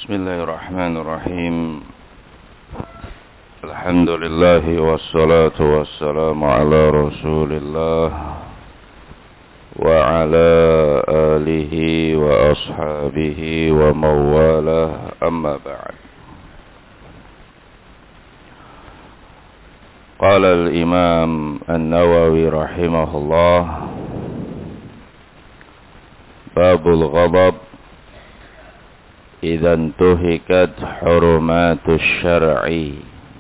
Bismillahirrahmanirrahim. Alhamdulillah wassalatu wassalamu ala Rasulillah wa ala alihi wa ashabihi wa mawalah, amma ba'd. Qala al-Imam An-Nawawi rahimahullah, babul ghadab idza intuhikat hurumatus syar'i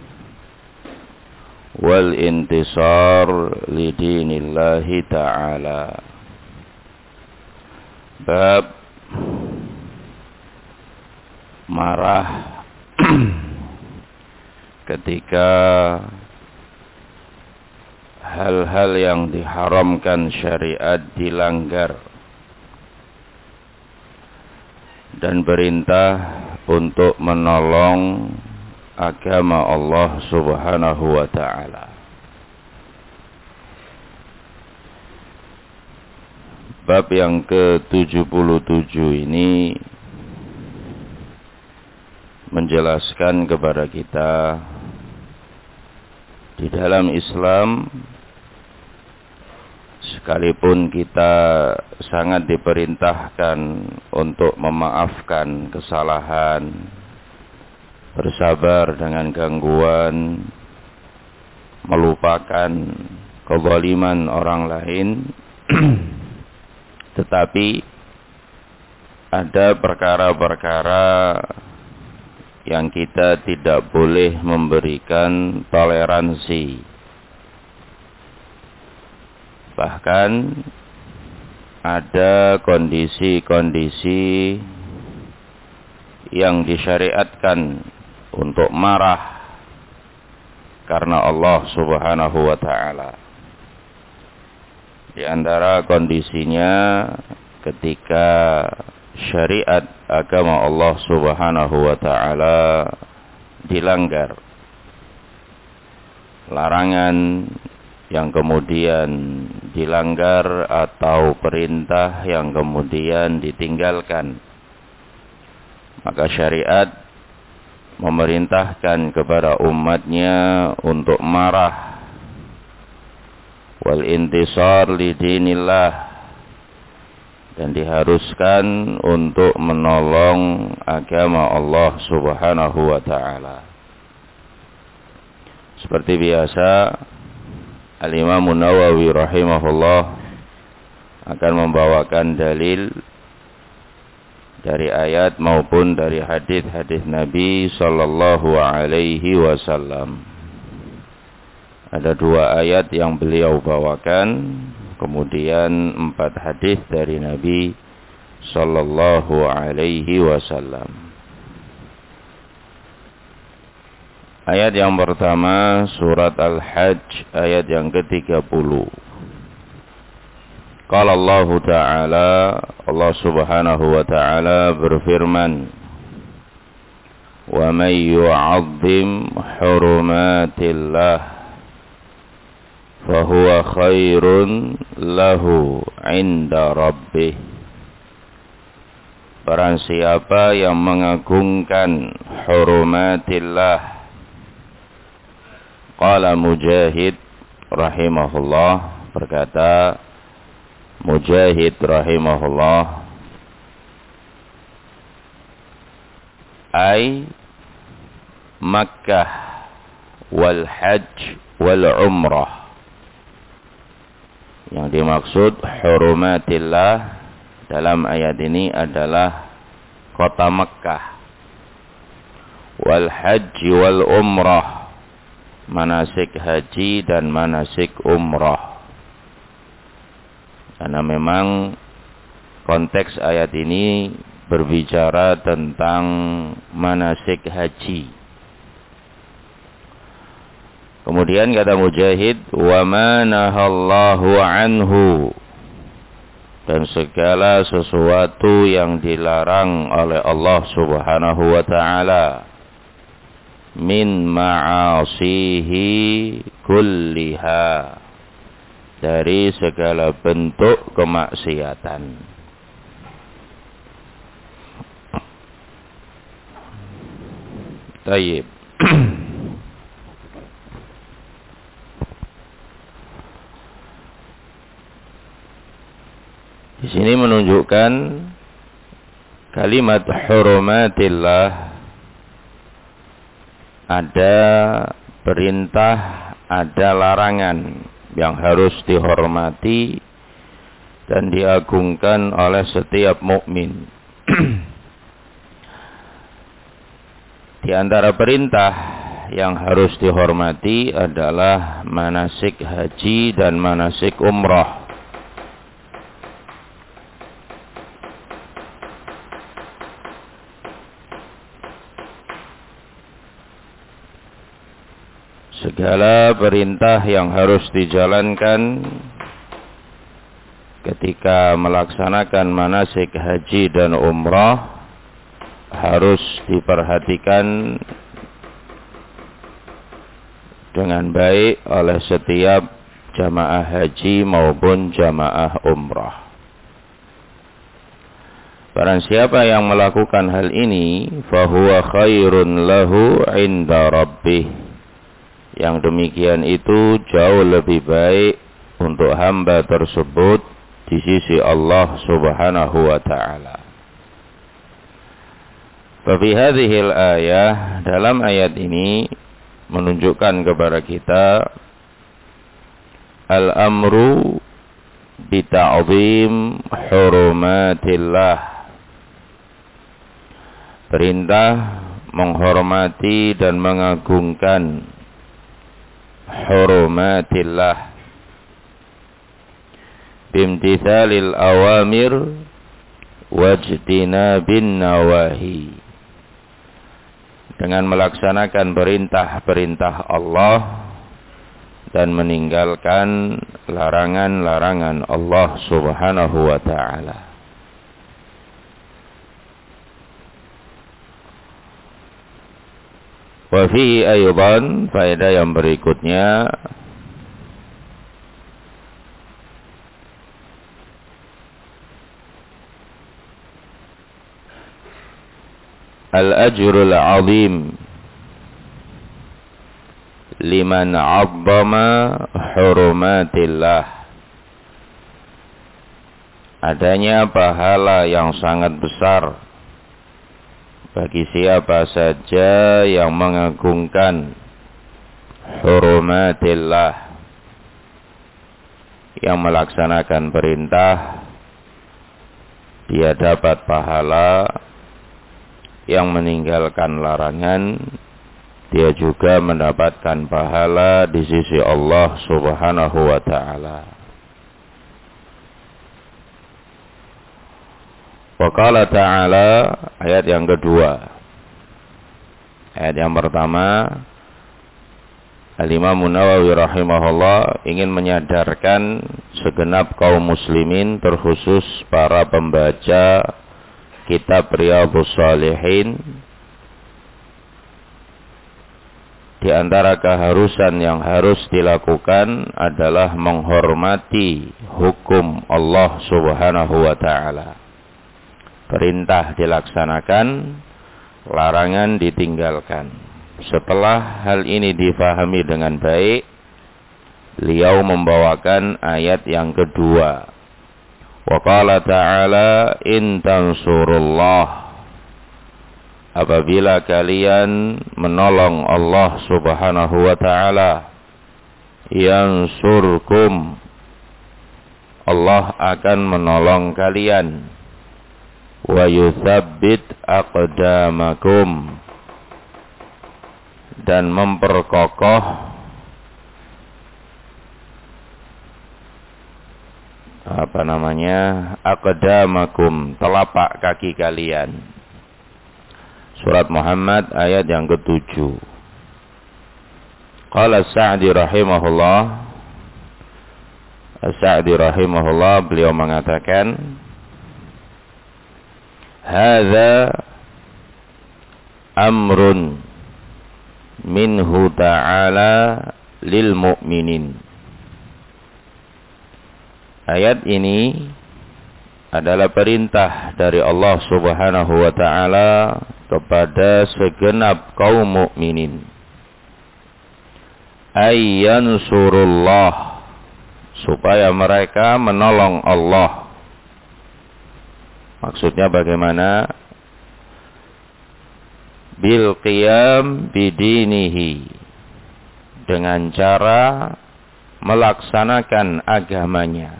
wal intisar lidinillahi ta'ala. Bab marah ketika hal-hal yang diharamkan syariat dilanggar dan perintah untuk menolong agama Allah Subhanahu wa ta'ala. Bab yang ke-77 ini menjelaskan kepada kita di dalam Islam, sekalipun kita sangat diperintahkan untuk memaafkan kesalahan, bersabar dengan gangguan, melupakan kezaliman orang lain, tetapi ada perkara-perkara yang kita tidak boleh memberikan toleransi. Bahkan ada kondisi-kondisi yang disyariatkan untuk marah karena Allah Subhanahu wa ta'ala. Di antara kondisinya ketika syariat agama Allah Subhanahu wa ta'ala dilanggar, larangan yang kemudian dilanggar atau perintah yang kemudian ditinggalkan, maka syariat memerintahkan kepada umatnya untuk marah, wal intisar lidinillah, dan diharuskan untuk menolong agama Allah Subhanahu wa ta'ala. Seperti biasa, Al-Imam An-Nawawi rahimahullah akan membawakan dalil dari ayat maupun dari hadis-hadis Nabi sallallahu alaihi wasallam. Ada 2 ayat yang beliau bawakan, kemudian 4 hadis dari Nabi sallallahu alaihi wasallam. Ayat yang pertama, surat Al-Hajj, ayat yang ke-30. Qala Allah Ta'ala, Allah Subhanahu wa ta'ala berfirman, wa may yu'azzim hurumatillah fahuwa khairun lahu 'inda rabbih. Barang siapa yang mengagungkan hurumatillah, qala Mujahid rahimahullah, berkata Mujahid rahimahullah, ay Makkah wal hajj wal umrah. Yang dimaksud hurumatillah dalam ayat ini adalah kota Makkah, wal hajj wal umrah, manasik haji dan manasik umrah. Karena memang konteks ayat ini berbicara tentang manasik haji. Kemudian kata Mujahid, wa ma nahallahu anhu, dan segala sesuatu yang dilarang oleh Allah Subhanahu wa ta'ala, min ma'asihi kulliha, dari segala bentuk kemaksiatan. Tayyib. Di sini menunjukkan kalimat hurumatillah, ada perintah, ada larangan yang harus dihormati dan diagungkan oleh setiap mukmin. Di antara perintah yang harus dihormati adalah manasik haji dan manasik umrah. Segala perintah yang harus dijalankan ketika melaksanakan manasik haji dan umrah harus diperhatikan dengan baik oleh setiap jamaah haji maupun jamaah umrah. Barang siapa yang melakukan hal ini, fahuwa khairun lahu inda rabbih. Yang demikian itu jauh lebih baik untuk hamba tersebut di sisi Allah Subhanahu wa ta'ala. Fi hadhil ayah, dalam ayat ini menunjukkan kepada kita al-amru bi ta'zim hurumatillah. Perintah menghormati dan mengagungkan hurumatillah bimtithalil awamir wajtinabin nawahi, dengan melaksanakan perintah-perintah Allah dan meninggalkan larangan-larangan Allah Subhanahu wa ta'ala. Wa fihi aydan, faedah yang berikutnya, al-ajrul azim liman 'azzama hurumatillah. Adanya pahala yang sangat besar bagi siapa saja yang mengagungkan hurumatillah, yang melaksanakan perintah, dia dapat pahala, yang meninggalkan larangan, dia juga mendapatkan pahala di sisi Allah Subhanahu wa ta'ala. Wa qala ta'ala, ayat yang kedua. Ayat yang pertama, Al-Imam Nawawi rahimahullah ingin menyadarkan segenap kaum muslimin, terkhusus para pembaca kitab Riyadhus Shalihin, di antara keharusan yang harus dilakukan adalah menghormati hukum Allah Subhanahu wa ta'ala. Perintah dilaksanakan, larangan ditinggalkan. Setelah hal ini difahami dengan baik, beliau membawakan ayat yang kedua. Wa qala ta'ala in tansurullah, apabila kalian menolong Allah Subhanahu wa ta'ala, yansurkum, Allah akan menolong kalian, wa yuthabbit aqdamakum, dan memperkokoh aqdamakum, telapak kaki kalian. Surat Muhammad ayat yang ke-7. Qala Sa'di rahimahullah, Sa'di rahimahullah, beliau mengatakan, hadza amrun minhu ta'ala lil mu'minin. Ayat ini adalah perintah dari Allah Subhanahu wa taala kepada segenap kaum mukminin. Ayyansurullah, supaya mereka menolong Allah. Maksudnya bagaimana? Bil qiyam bidinihi, dengan cara melaksanakan agamanya.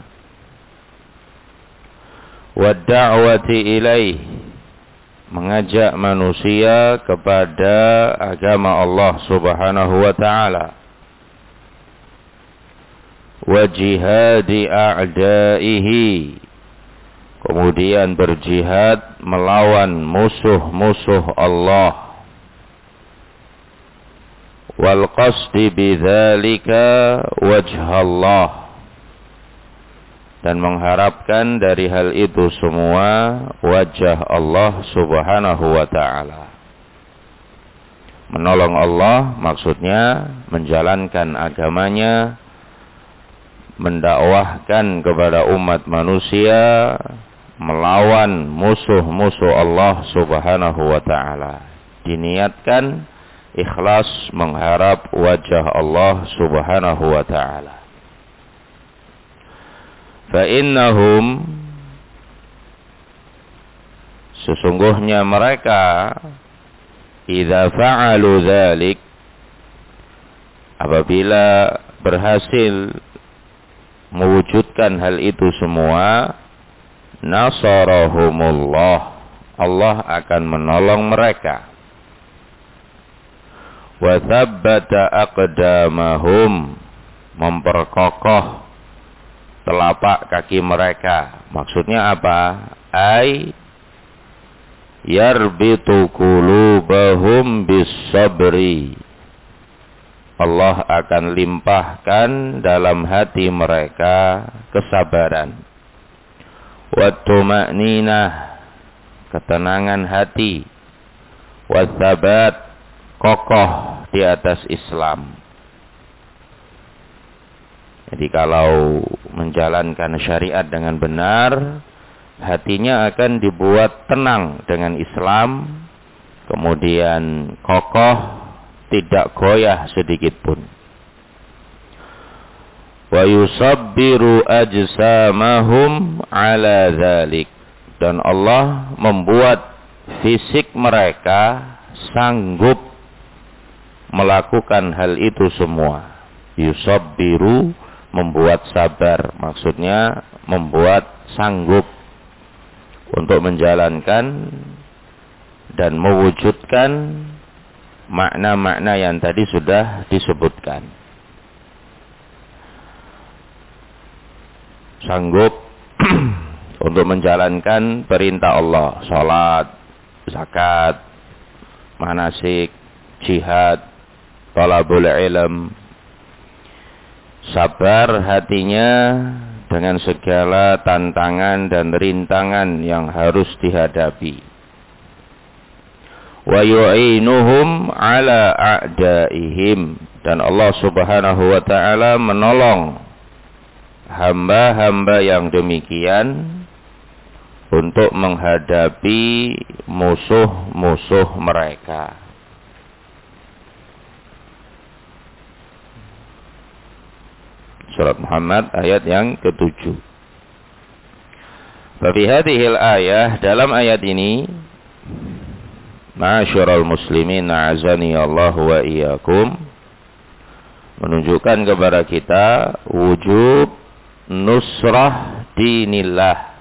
Wa da'wati ilaih, mengajak manusia kepada agama Allah Subhanahu wa taala. Wa jihadi a'daihi, kemudian berjihad melawan musuh-musuh Allah. Wal qasdi bidzalika wajhallah, dan mengharapkan dari hal itu semua wajah Allah Subhanahu wa taala. Menolong Allah maksudnya menjalankan agamanya, mendakwahkan kepada umat manusia, melawan musuh-musuh Allah Subhanahu wa taala. Diniatkan ikhlas mengharap wajah Allah Subhanahu wa taala. Fa innahum, sesungguhnya mereka, idza fa'alu dzalik, apabila berhasil mewujudkan hal itu semua, nasarahumullah, Allah akan menolong mereka. Wa tsabbata aqdamahum, memperkokoh telapak kaki mereka. Maksudnya apa? Ai yarbitu qulubahum bis-sabri, Allah akan limpahkan dalam hati mereka kesabaran. Wat-tuma'ninah, ketenangan hati. Wat-tsabat, kokoh di atas Islam. Jadi kalau menjalankan syariat dengan benar, hatinya akan dibuat tenang dengan Islam, kemudian kokoh, tidak goyah sedikit pun. Wa yusabbiru ajsamahum ala dzalik, dan Allah membuat fisik mereka sanggup melakukan hal itu semua. Yusabbiru, membuat sabar, maksudnya membuat sanggup untuk menjalankan dan mewujudkan makna-makna yang tadi sudah disebutkan. Sanggup untuk menjalankan perintah Allah, salat, zakat, manasik, jihad, talabul ilm. Sabar hatinya dengan segala tantangan dan rintangan yang harus dihadapi. Wa yu'inuhum ala a'daihim, dan Allah Subhanahu wa taala menolong hamba-hamba yang demikian untuk menghadapi musuh-musuh mereka. Surat Muhammad ayat yang ke-7. Fa fi hadhil ayah, dalam ayat ini, ma'asyiral muslimin a'azani Allah wa iyyakum, menunjukkan kepada kita wujub nusrah dinillah,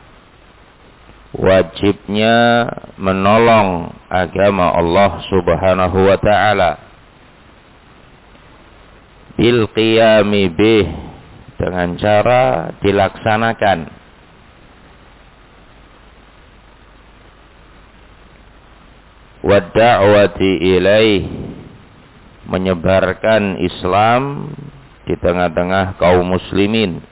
wajibnya menolong agama Allah Subhanahu wa taala, bil qiyami bih, dengan cara dilaksanakan. Wadda'wati ilaih, menyebarkan Islam di tengah-tengah kaum muslimin.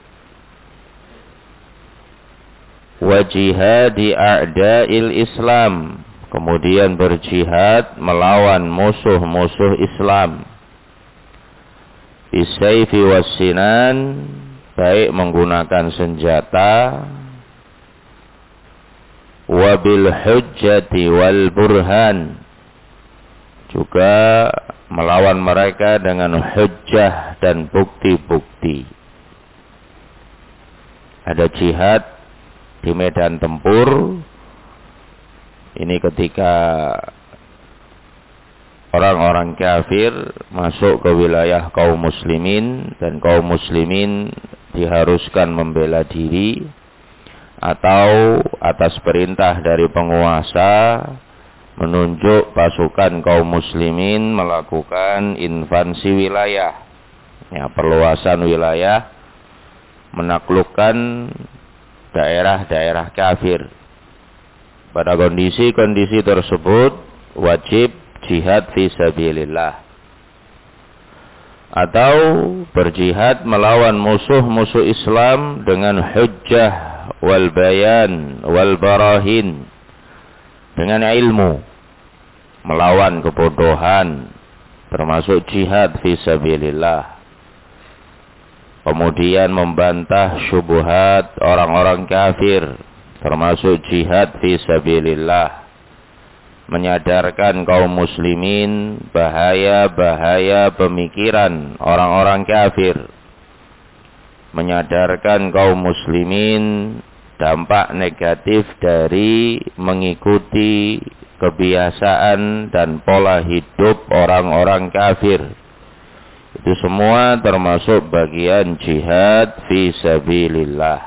Wajihadi a'da'il Islam, kemudian berjihad melawan musuh-musuh Islam. Bisayfi wassinan, baik menggunakan senjata wa bil hujjati wal burhan, juga melawan mereka dengan hujjah dan bukti-bukti. Ada jihad di medan tempur. Ini ketika orang-orang kafir masuk ke wilayah kaum muslimin dan kaum muslimin diharuskan membela diri, atau atas perintah dari penguasa menunjuk pasukan kaum muslimin melakukan invasi wilayah, ya, perluasan wilayah, menaklukkan daerah-daerah kafir. Pada kondisi-kondisi tersebut wajib jihad fi sabilillah, atau berjihad melawan musuh-musuh Islam dengan hujjah wal bayan wal barahin, dengan ilmu, melawan kebodohan, termasuk jihad fi sabilillah. Kemudian membantah syubhat orang-orang kafir, termasuk jihad fi sabilillah. Menyadarkan kaum muslimin bahaya-bahaya pemikiran orang-orang kafir. Menyadarkan kaum muslimin dampak negatif dari mengikuti kebiasaan dan pola hidup orang-orang kafir. Itu semua termasuk bagian jihad fi sabilillah.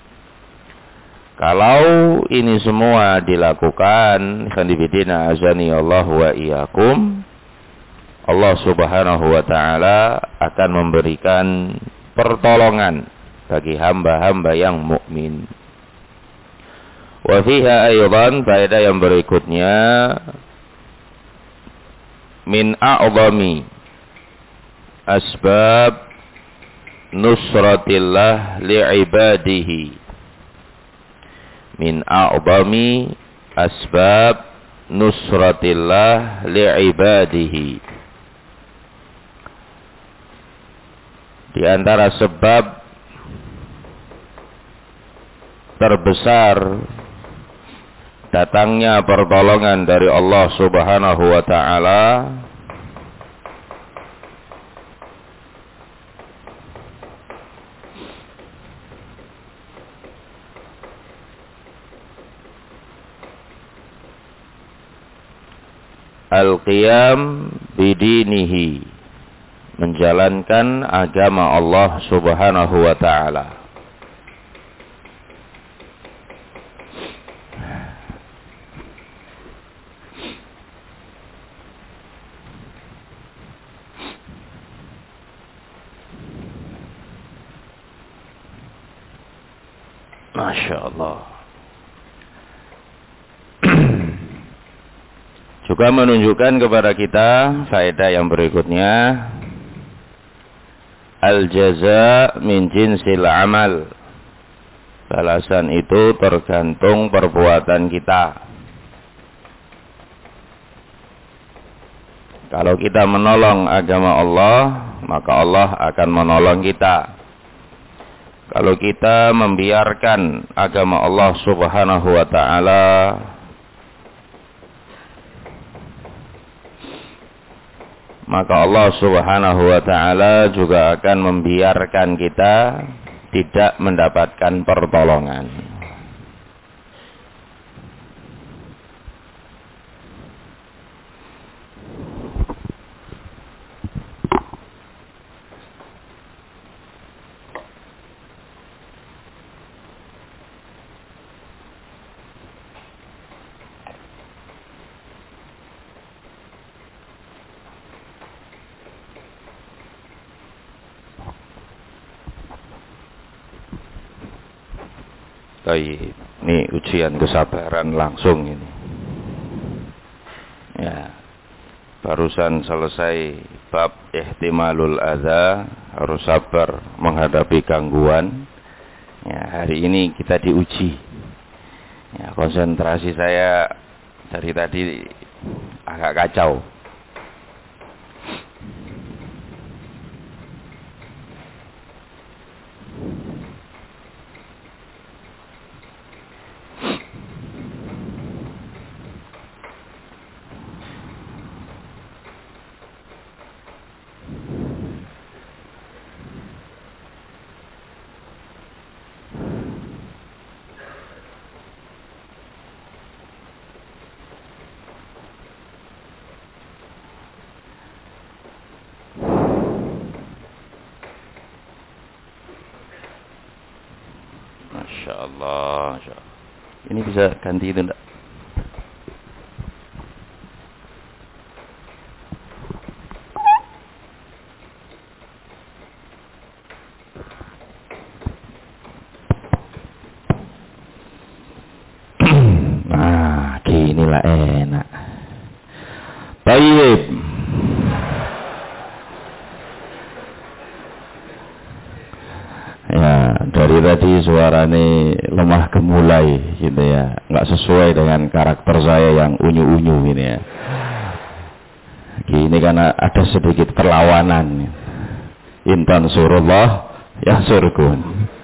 Kalau ini semua dilakukan, khanifidina azani Allah wa iyyakum, Allah subhanahu wa ta'ala akan memberikan pertolongan bagi hamba-hamba yang mukmin. Wa fiha aydan, faedah yang berikutnya, min a'zami asbab nusratillah li'ibadihi. Min a'zami asbab nusratillah li'ibadihi. Di antara sebab terbesar datangnya pertolongan dari Allah subhanahu wa ta'ala al-qiyam bidinihi, menjalankan agama Allah subhanahu wa ta'ala. Masya Allah. Juga menunjukkan kepada kita faedah yang berikutnya, al-jaza min jinsil amal. Balasan itu tergantung perbuatan kita. Kalau kita menolong agama Allah, maka Allah akan menolong kita. Kalau kita membiarkan agama Allah subhanahu wa ta'ala, maka Allah subhanahu wa ta'ala juga akan membiarkan kita tidak mendapatkan pertolongan. Ini ujian kesabaran langsung ini. Ya, barusan selesai bab ihtimalul adza, harus sabar menghadapi gangguan. Ya, hari ini kita diuji. Ya, konsentrasi saya dari tadi agak kacau. Allah. Ini bisa ganti itu enggak? Nah, ginilah enak. Baik. Ya, dari tadi suaranya lemah gemulai gitu ya, nggak sesuai dengan karakter saya yang unyu-unyu ini ya. Gini karena ada sedikit perlawanan. Intan surullah ya surgun.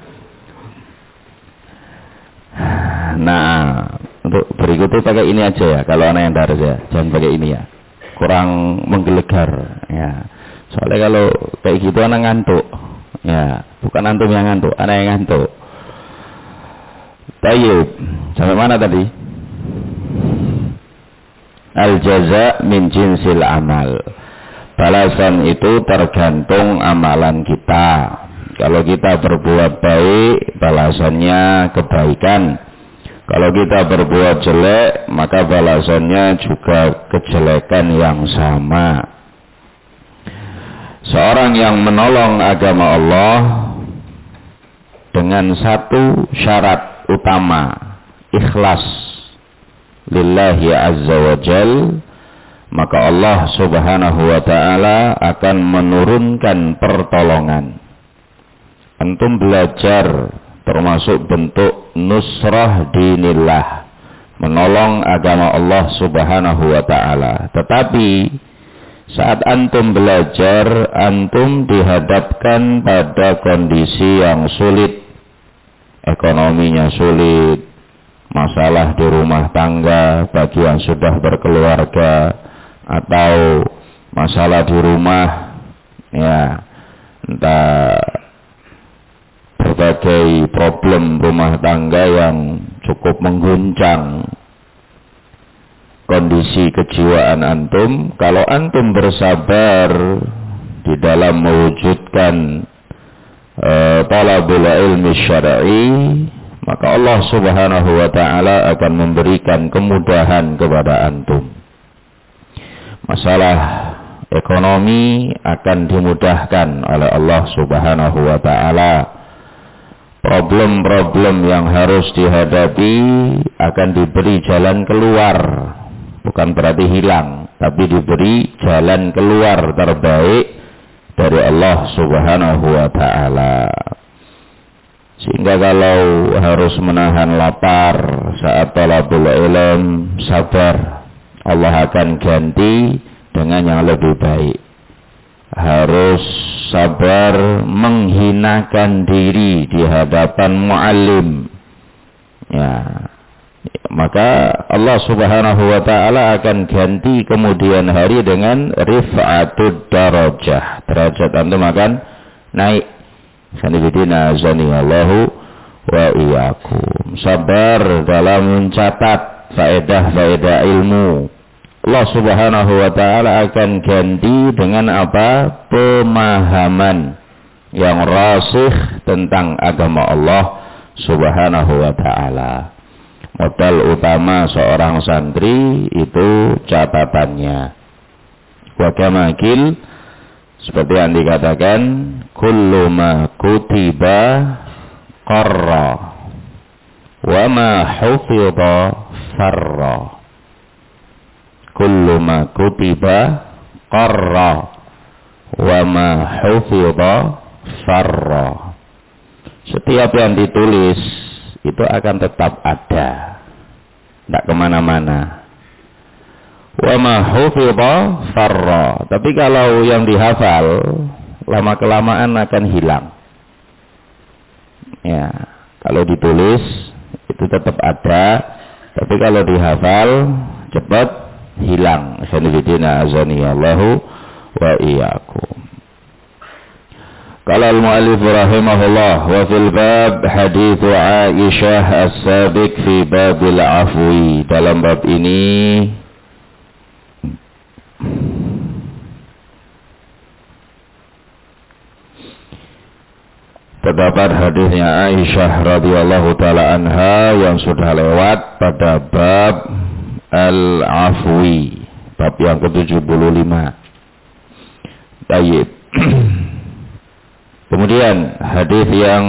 Nah, untuk berikutnya pakai ini aja ya, kalau anak yang daras ya, jangan pakai ini ya, kurang menggelegar ya. Soalnya kalau kayak gitu anak ngantuk. Ya, bukan antum yang ngantuk, anak yang ngantuk. Tayyib, sampai mana tadi? Al-jaza min jinsil amal. Balasan itu tergantung amalan kita. Kalau kita berbuat baik, balasannya kebaikan. Kalau kita berbuat jelek, maka balasannya juga kejelekan yang sama. Seorang yang menolong agama Allah dengan satu syarat utama, ikhlas lillahi azza wa jal, maka Allah subhanahu wa ta'ala akan menurunkan pertolongan. Antum belajar termasuk bentuk nusrah dinillah, menolong agama Allah subhanahu wa ta'ala. Tetapi saat antum belajar, antum dihadapkan pada kondisi yang sulit. Ekonominya sulit, masalah di rumah tangga bagi yang sudah berkeluarga, atau masalah di rumah, ya, entah berbagai problem rumah tangga yang cukup mengguncang kondisi kejiwaan antum. Kalau antum bersabar di dalam mewujudkan talabul ilmi syar'i, maka Allah subhanahu wa ta'ala akan memberikan kemudahan kepada antum. Masalah ekonomi akan dimudahkan oleh Allah subhanahu wa ta'ala. Problem-problem yang harus dihadapi akan diberi jalan keluar. Bukan berarti hilang, tapi diberi jalan keluar terbaik dari Allah subhanahu wa ta'ala. Sehingga kalau harus menahan lapar saat talabul ilm, sabar, Allah akan ganti dengan yang lebih baik. Harus sabar menghinakan diri di hadapan muallim, ya, maka Allah subhanahu wa ta'ala akan ganti kemudian hari dengan rif'atud darajah. Derajat antum akan naik. Sanibidina azanillahu wa iyyakum. Sabar dalam mencatat faedah-faedah ilmu. Allah subhanahu wa ta'ala akan ganti dengan apa? Pemahaman yang rasikh tentang agama Allah subhanahu wa ta'ala. Modal utama seorang santri itu catatannya. Wa kamakil, seperti yang dikatakan, kullu ma kutiba qarra wa ma hufidha farra. Kullu ma kutiba qarra wa ma hufidha farra. Setiap yang ditulis itu akan tetap ada, tidak kemana-mana. Wa ma hufidha farra. Tapi kalau yang dihafal, lama kelamaan akan hilang. Ya, kalau ditulis itu tetap ada, tapi kalau dihafal cepat hilang. Sanibidina azanillahu wa iyyakum. Qala al-mu'allif rahimahullah wa fil bab hadits Aisyah as-sabiq fi babil afwi. Dalam bab ini terdapat hadisnya Aisyah radhiyallahu taala anha yang sudah lewat pada bab al-afwi, bab yang ke-75. Baik. Kemudian hadis yang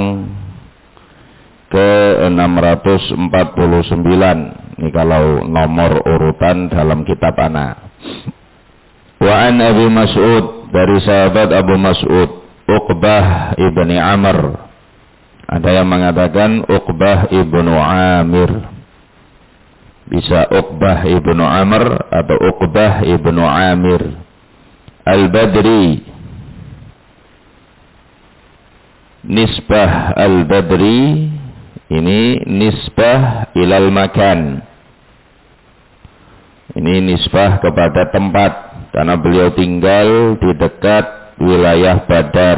ke-649, ini kalau nomor urutan dalam kitab ana. Wa an Abi Mas'ud, dari sahabat Abu Mas'ud, Uqbah ibni Amr. Ada yang mengatakan Uqbah ibnu Amir, bisa Uqbah ibnu Amr atau Uqbah ibnu Amir Al-Badri. Nisbah Al-Badri ini nisbah ilal makan, ini nisbah kepada tempat, karena beliau tinggal di dekat wilayah Badar.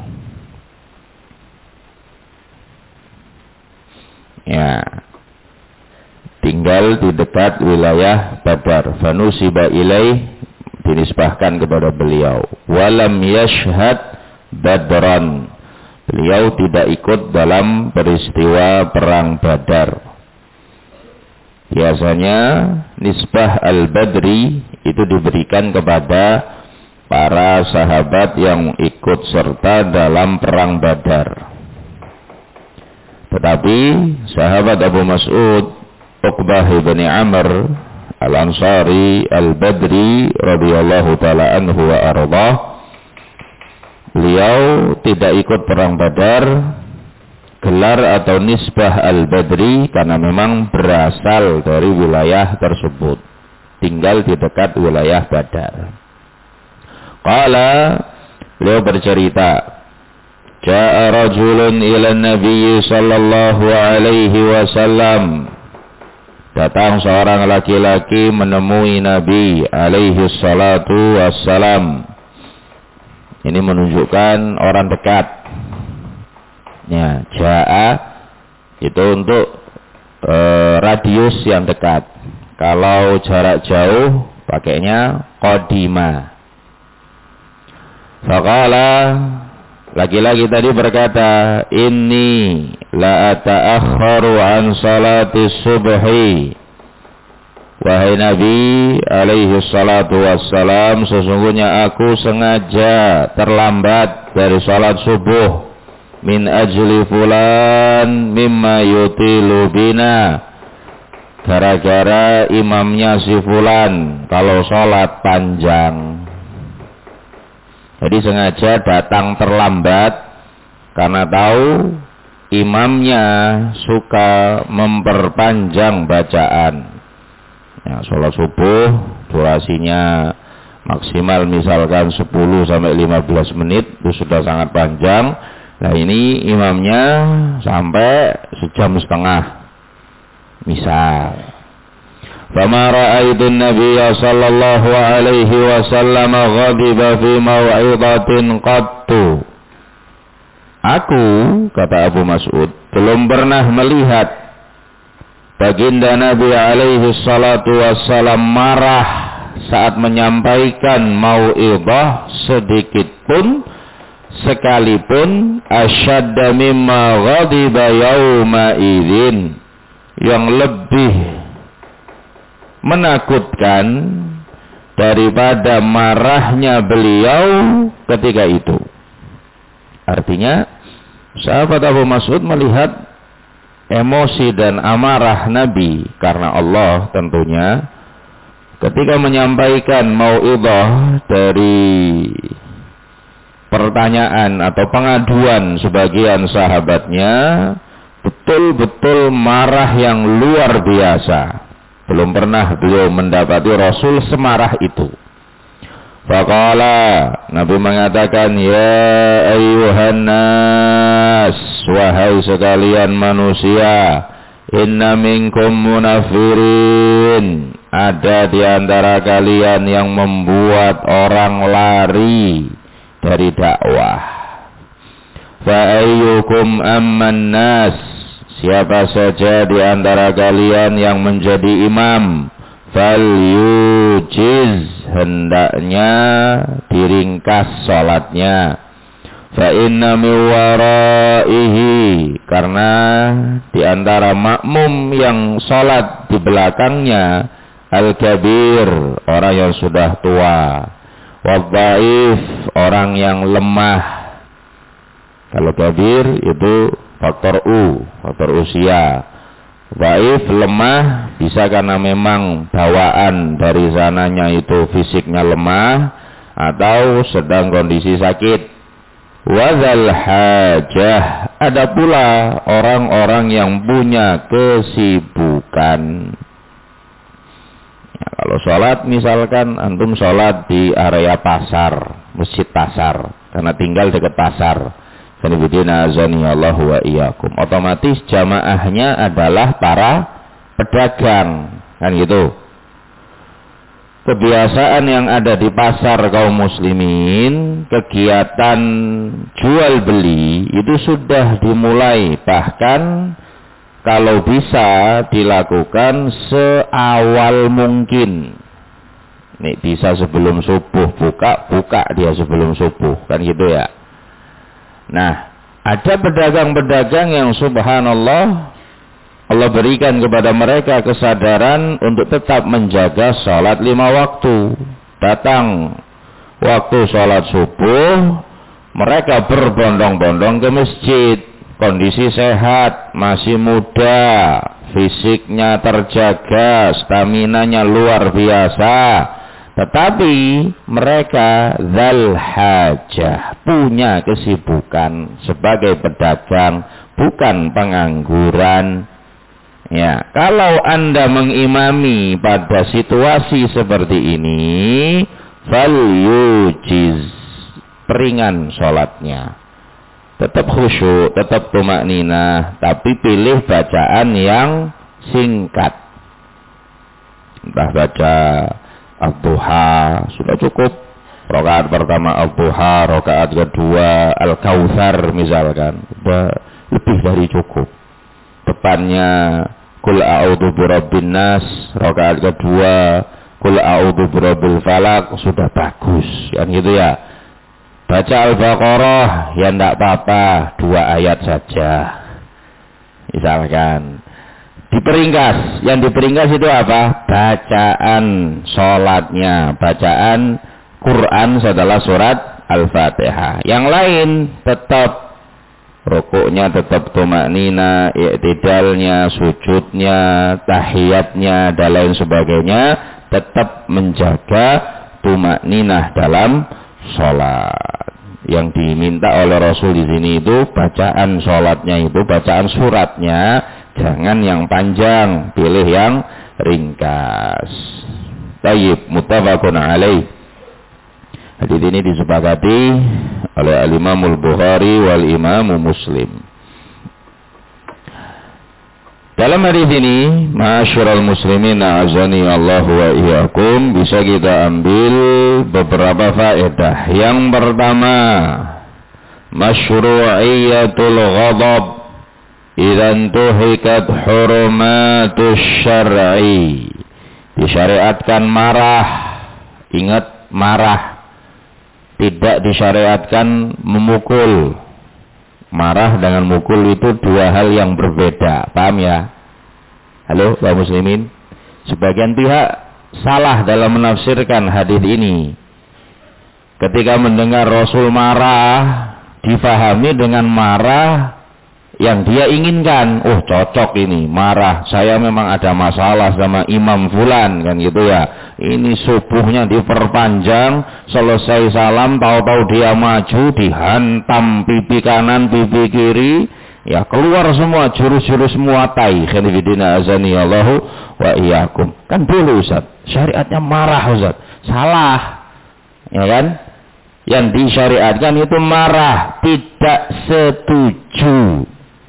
Ya, tinggal di dekat wilayah Badar. Fanusiba ilaih, dinisbahkan kepada beliau. Walam yashhad Badran, beliau tidak ikut dalam peristiwa perang Badar. Biasanya nisbah al-Badri itu diberikan kepada para sahabat yang ikut serta dalam perang Badar. Tetapi sahabat Abu Mas'ud, Uqbah ibn Amr Al-Ansari Al-Badri radhiyallahu taala anhu wa ardhah, beliau tidak ikut perang Badar. Gelar atau nisbah Al-Badri karena memang berasal dari wilayah tersebut, tinggal di dekat wilayah Badar. Qala, beliau bercerita, Ja'a rajulun ila Nabi sallallahu alaihi wasallam. Datang seorang laki-laki menemui Nabi alaihi salatu wassalam. Ini menunjukkan orang dekat. Ya, ja'a itu untuk radius yang dekat. Kalau jarak jauh pakainya qadima. Faqala, laki-laki tadi berkata, inni la ata'akhkharu an salati subhi. Wahai Nabi alaihi salatu wassalam, sesungguhnya aku sengaja terlambat dari salat subuh. Min ajli fulan mimma yutilu bina, gara-gara imamnya si fulan kalau salat panjang. Jadi sengaja datang terlambat karena tahu imamnya suka memperpanjang bacaan. Ya, sholat subuh durasinya maksimal misalkan 10 sampai 15 menit, itu sudah sangat panjang. Nah ini imamnya sampai sejam setengah misal. Fama ra'aitun nabiyya sallallahu alaihi wasallam ghadiba fi maw'idatin qattu. Aku, kata Abu Mas'ud, belum pernah melihat baginda Nabi alaihi salatu wassalam marah saat menyampaikan mau'idhah sedikit pun, sekalipun asyadda mimma ghadiba yawma idzin, yang lebih menakutkan daripada marahnya beliau ketika itu. Artinya sahabat Abu Mas'ud melihat emosi dan amarah Nabi karena Allah tentunya ketika menyampaikan mau'idhah dari pertanyaan atau pengaduan sebagian sahabatnya, betul-betul marah yang luar biasa. Belum pernah beliau mendapati Rasul semarah itu. Faqala, Nabi mengatakan, ya ayyuhan nas, wahai sekalian manusia, inna minkum munafirin, ada di antara kalian yang membuat orang lari dari dakwah. Fa ayyukum amman nas, siapa saja di antara kalian yang menjadi imam, falyujiz, hendaknya diringkas salatnya. Fa inna min waraihi, karena di antara makmum yang salat di belakangnya al-kabir, orang yang sudah tua, wadhaif, orang yang lemah. Kalau kabir itu faktor usia. Dhaif, lemah, bisa karena memang bawaan dari sananya itu fisiknya lemah atau sedang kondisi sakit. Wadzal hajah, ada pula orang-orang yang punya kesibukan. Ya, kalau sholat misalkan antum sholat di area pasar, masjid pasar, karena tinggal dekat pasar. Sanibidina azani Allah wa iyyakum. Otomatis jamaahnya adalah para pedagang, kan gitu. Kebiasaan yang ada di pasar kaum muslimin, kegiatan jual beli itu sudah dimulai, bahkan kalau bisa dilakukan seawal mungkin. Nih bisa sebelum subuh buka dia sebelum subuh, kan gitu ya. Nah, ada pedagang-pedagang yang subhanallah Allah berikan kepada mereka kesadaran untuk tetap menjaga sholat 5 waktu. Datang waktu sholat subuh, mereka berbondong-bondong ke masjid. Kondisi sehat, masih muda, fisiknya terjaga, staminanya luar biasa. Tetapi mereka dzal hajah, punya kesibukan sebagai pedagang, bukan pengangguran. Ya, kalau Anda mengimami pada situasi seperti ini, falyujiz, peringan sholatnya. Tetap khusyuk, tetap tumakninah, tapi pilih bacaan yang singkat. Entah baca Ad-Duha, sudah cukup. Rakaat pertama Ad-Duha, rakaat kedua Al-Kautsar misalkan, sudah lebih dari cukup. Depannya Qul a'udzu birabbin nas, rakaat kedua Qul a'udzu birabbil falaq, sudah bagus, kan gitu ya. Baca Al-Baqarah, ya enggak apa-apa, 2 ayat saja misalkan. Diperingkas, yang diperingkas itu apa? Bacaan sholatnya, bacaan Quran setelah surat Al-Fatihah. Yang lain tetap rukuknya tetap tumaknina, i'tidalnya, sujudnya, tahiyatnya, dan lain sebagainya, tetap menjaga tumakninah dalam sholat. Yang diminta oleh Rasul di sini itu bacaan sholatnya itu, bacaan suratnya, jangan yang panjang, pilih yang ringkas. Tayyib, muttafaqun alaih. Hadis ini disepakati oleh Al-Imam Al-Bukhari wal Imam Muslim. Dalam hadis ini, ma'asyiral muslimin a'azani Allah wa iyyakum, bisa kita ambil beberapa faedah. Yang pertama, masyru'iyatul ghadab idzan tuhikat hurumatus syar'i. Disyariatkan marah. Ingat, marah. Tidak disyariatkan memukul. Marah dengan mukul itu 2 hal yang berbeda. Paham ya? Halo, kaum muslimin. Sebagian pihak salah dalam menafsirkan hadis ini. Ketika mendengar Rasul marah, difahami dengan marah yang dia inginkan. Oh, cocok ini, marah. Saya memang ada masalah sama Imam Fulan, kan gitu ya. Ini subuhnya diperpanjang, selesai salam, tahu-tahu dia maju, dihantam pipi kanan, pipi kiri, ya keluar semua jurus-jurus muatai. Khanifidina azani Allahu wa iyyakum. Kan dulu Ustaz, syariatnya marah Ustaz. Salah. Ya kan? Yang disyariatkan itu marah, tidak setuju.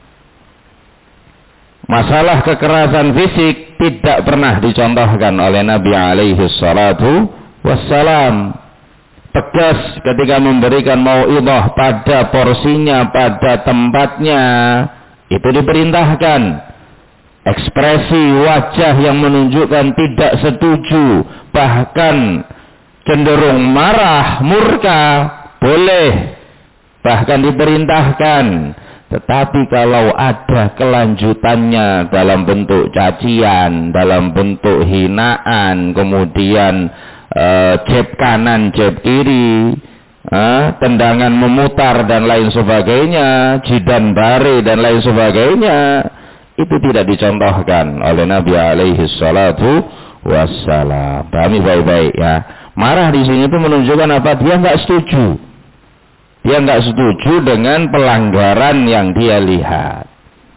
Masalah kekerasan fisik tidak pernah dicontohkan oleh Nabi alaihi salatu wassalam. Tegas ketika memberikan mau'idhah pada porsinya, pada tempatnya, itu diperintahkan. Ekspresi wajah yang menunjukkan tidak setuju, bahkan cenderung marah, murka, boleh. bahkan diperintahkan. Tetapi kalau ada kelanjutannya dalam bentuk cacian, dalam bentuk hinaan, kemudian jeb kanan, jeb kiri, tendangan memutar dan lain sebagainya, jidan bare dan lain sebagainya, itu tidak dicontohkan oleh Nabi alaihi salatu wassalam. Pahami baik-baik ya. Marah di sini itu menunjukkan apa? Dia nggak setuju. Dia nggak setuju dengan pelanggaran yang dia lihat.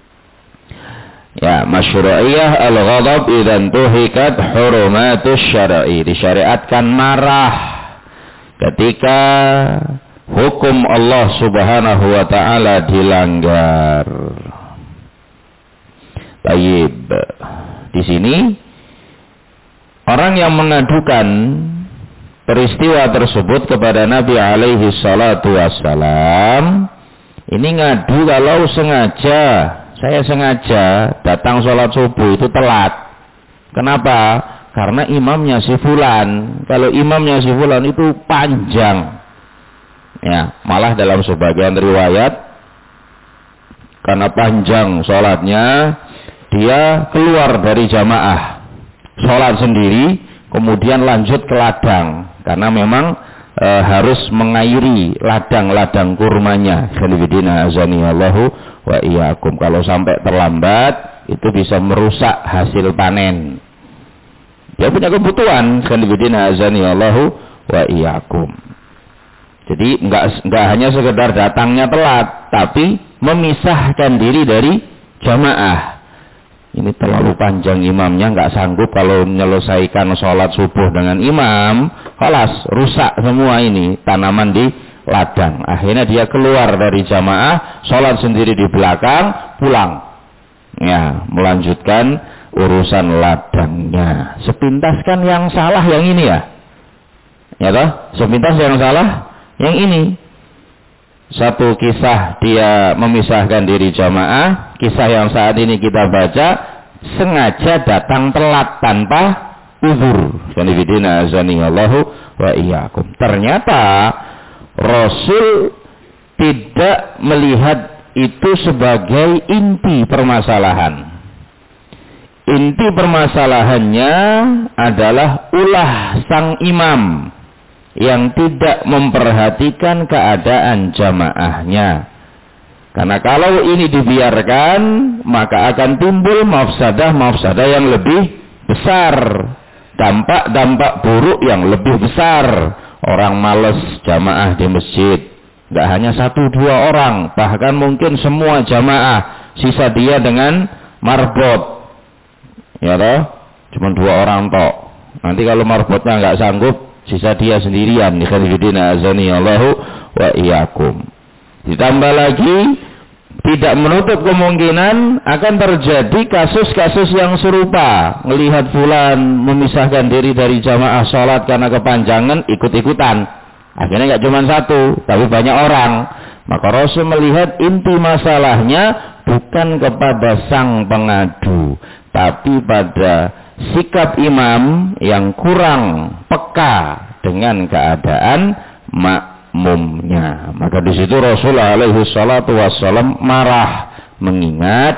Ya, masyru'iyah al-ghadab idzan tuhikat hurumatus syar'i. Disyariatkan marah ketika hukum Allah Subhanahu wa taala dilanggar. Baik. Di sini orang yang mengadukan peristiwa tersebut kepada Nabi alaihi salatu wassalam, ini ngadu kalau sengaja, saya sengaja datang sholat subuh itu telat. Kenapa? Karena imamnya si fulan. Kalau imamnya si fulan itu panjang. Ya, malah dalam sebagian riwayat karena panjang sholatnya, dia keluar dari jamaah, sholat sendiri, kemudian lanjut ke ladang. Karena memang harus mengairi ladang-ladang kurmanya. Khalifidina azanillahu wa iyyakum. Kalau sampai terlambat, itu bisa merusak hasil panen. Dia punya kebutuhan. Khalifidina azanillahu wa iyyakum. Jadi enggak hanya sekedar datangnya telat, tapi memisahkan diri dari jamaah. Ini terlalu panjang imamnya, nggak sanggup kalau menyelesaikan sholat subuh dengan imam, halas, rusak semua ini tanaman di ladang. Akhirnya dia keluar dari jamaah, sholat sendiri di belakang, pulang. Ya, melanjutkan urusan ladangnya. Sepintas kan yang salah yang ini ya. Ya toh? Sepintas yang salah yang ini. Satu kisah dia memisahkan diri jamaah, kisah yang saat ini kita baca sengaja datang telat tanpa uzur. Sanibidina azanillahu wa iyyakum. Ternyata Rasul tidak melihat itu sebagai inti permasalahan. Inti permasalahannya adalah ulah sang imam yang tidak memperhatikan keadaan jamaahnya. Karena kalau ini dibiarkan, maka akan timbul mafsadah yang lebih besar, dampak-dampak buruk yang lebih besar. Orang malas jamaah di masjid, nggak hanya 1-2 orang, bahkan mungkin semua jamaah, sisa dia dengan marbot, ya toh, cuma 2 orang tok. Nanti kalau marbotnya nggak sanggup, sisa dia sendirian. Khalifidina azanillahu wa iyyakum. Ditambah lagi, tidak menutup kemungkinan akan terjadi kasus-kasus yang serupa. Melihat fulan memisahkan diri dari jamaah sholat karena kepanjangan, ikut-ikutan. Akhirnya nggak cuma 1, tapi banyak orang. Maka Rasul melihat inti masalahnya bukan kepada sang pengadu, tapi pada sikap imam yang kurang peka dengan keadaan makmumnya. Maka di situ Rasulullah alaihi salatu wassalam marah, mengingat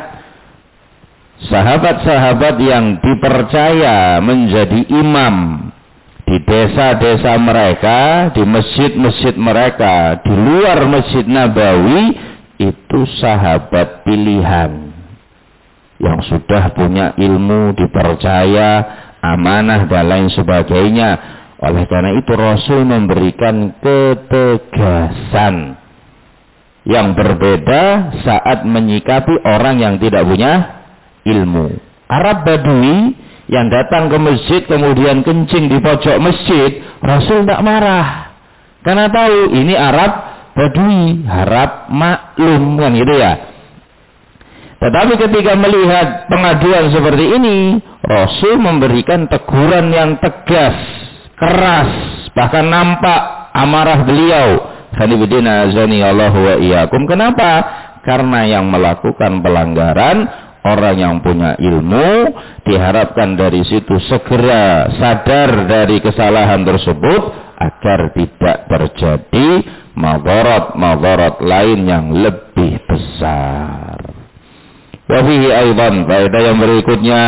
sahabat-sahabat yang dipercaya menjadi imam di desa-desa mereka, di masjid-masjid mereka, di luar Masjid Nabawi, itu sahabat pilihan yang sudah punya ilmu, dipercaya, amanah dan lain sebagainya. Oleh karena itu Rasul memberikan ketegasan yang berbeda saat menyikapi orang yang tidak punya ilmu. Arab Badui yang datang ke masjid kemudian kencing di pojok masjid, Rasul tidak marah. Karena tahu ini Arab Badui, harap maklum, kan gitu ya. Tetapi ketika melihat pengaduan seperti ini, Rasul memberikan teguran yang tegas, keras, bahkan nampak amarah beliau. Khalifidina azanillahu wa iyyakum. Kenapa? Karena yang melakukan pelanggaran, orang yang punya ilmu, diharapkan dari situ segera sadar dari kesalahan tersebut agar tidak terjadi madarat lain yang lebih besar. Wa fihi aidan, faedah yang berikutnya,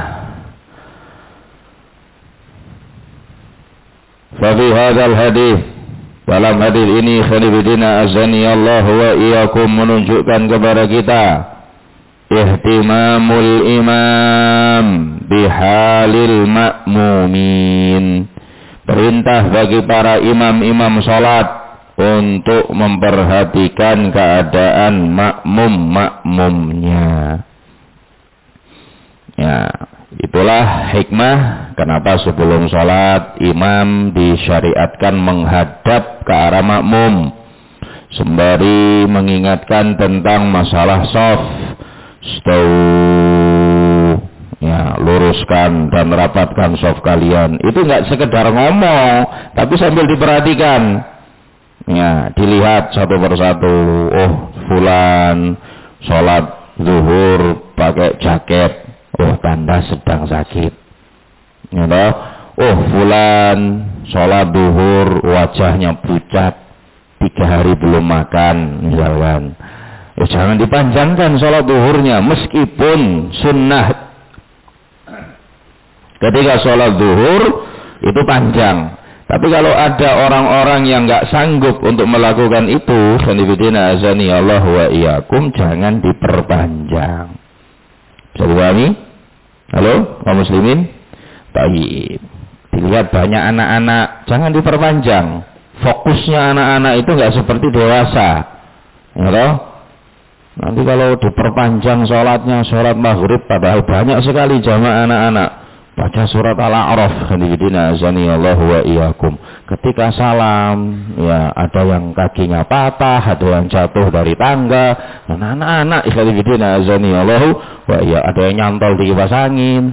fa fi hadzal hadis, dalam hadis ini khanibidina azani Allah wa iyyakum, menunjukkan kepada kita ihtimamul imam bihalil ma'mumin, perintah bagi para imam-imam salat untuk memperhatikan keadaan makmum-makmumnya. Ya, itulah hikmah kenapa sebelum salat imam disyariatkan menghadap ke arah makmum, sembari mengingatkan tentang masalah shaf. Ya, luruskan dan rapatkan shaf kalian. Itu enggak sekedar ngomong, tapi sambil diperhatikan. Ya, dilihat satu persatu. Oh, fulan sholat zuhur pakai jaket. Oh, tanda sedang sakit. Ya, toh? Oh, fulan sholat zuhur wajahnya pucat, 3 hari belum makan, misalkan. Jangan dipanjangkan sholat zuhurnya, meskipun sunnah. Ketika sholat zuhur itu panjang, tapi kalau ada orang-orang yang nggak sanggup untuk melakukan itu, sanibidina azani Allah wa iyyakum, jangan diperpanjang. Bisa dipahami? Halo, kaum muslimin? Baik. Dilihat banyak anak-anak, jangan diperpanjang. Fokusnya anak-anak itu nggak seperti dewasa. Ya toh? Nanti kalau diperpanjang sholatnya, sholat maghrib, padahal banyak sekali jamaah anak-anak baca surat Al-A'raf, hadidina azani Allah wa iyyakum. Ketika salam, ya ada yang kakinya patah, ada yang jatuh dari tangga, dan anak-anak hadidina azani Allah wa iyyakum, ada yang nyantol di kipas angin.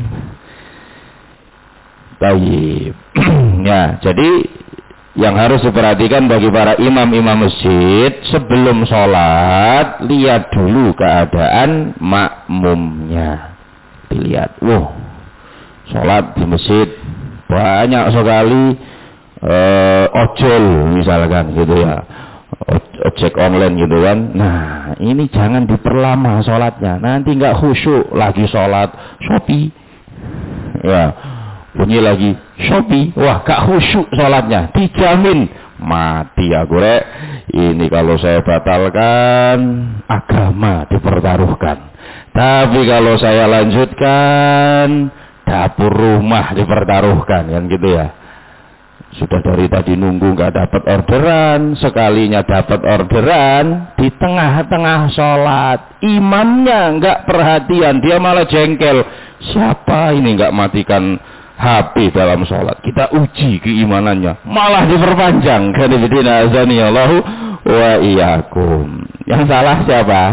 Baik. Ya, jadi yang harus diperhatikan bagi para imam-imam masjid, sebelum sholat, lihat dulu keadaan makmumnya. Dilihat, sholat di masjid banyak sekali ojol misalkan gitu ya, ojek online gitu kan. Nah, ini jangan diperlama sholatnya, nanti nggak khusyuk. Lagi sholat Shopee, ya bunyi lagi Shopee, wah gak khusyuk sholatnya, dijamin mati aku rek. Ini kalau saya batalkan, agama dipertaruhkan. Tapi kalau saya lanjutkan, dapur rumah dipertaruhkan, kan gitu ya. Sudah dari tadi nunggu gak dapat orderan, sekalinya dapat orderan di tengah-tengah sholat, imamnya gak perhatian, dia malah jengkel. Siapa ini gak matikan HP dalam sholat? Kita uji keimanannya, malah diperpanjang. Kadibidina azani Allahu wa iyyakum. Yang salah siapa?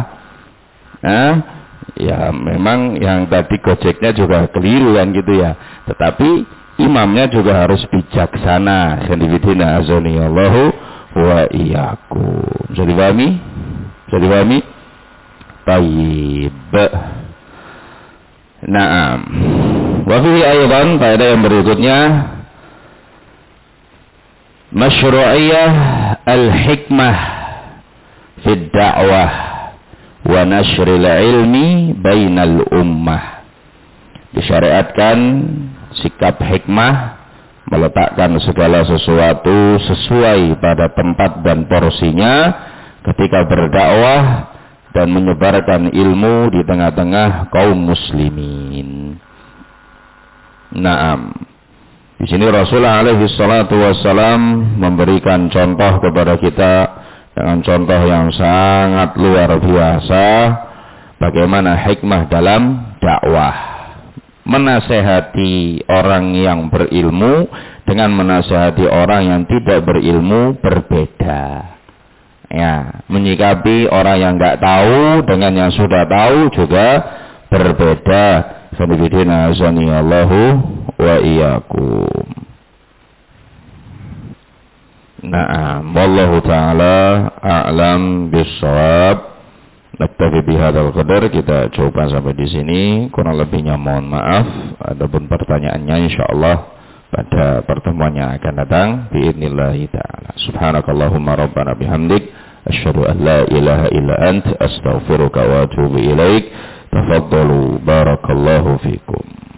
Ya memang yang tadi gojeknya juga keliru kan gitu ya. Tetapi imamnya juga harus bijaksana. Kadibidina azani Allahu wa iyyakum. Bisa dipahami? Bisa dipahami? Tayyib. Naam. Wa fihi aidan, faedah yang berikutnya, masyru'iyah al-hikmah fi da'wah wa nashril ilmi bainal ummah. Disyariatkan sikap hikmah, meletakkan segala sesuatu sesuai pada tempat dan porsinya ketika berdakwah dan menyebarkan ilmu di tengah-tengah kaum muslimin. Naam. Di sini Rasulullah alaihi salatu wassalam memberikan contoh kepada kita dengan contoh yang sangat luar biasa bagaimana hikmah dalam dakwah. Menasehati orang yang berilmu dengan menasehati orang yang tidak berilmu berbeda. Ya, menyikapi orang yang enggak tahu dengan yang sudah tahu juga berbeda. Sabidina azani Allahu wa iyyakum. Na'am, wallahu ta'ala a'lam bis-shawab. Naktafi bihadzal qadar, kita coba sampai di sini. Kurang lebihnya mohon maaf. Adapun pertanyaannya insyaallah pada pertemuan yang akan datang biidznillah taala. Subhanakallahumma rabbana bihamdik asyhadu an la ilaha illa anta astaghfiruka wa atubu ilaik. Tafaddalu barakallahu fikum.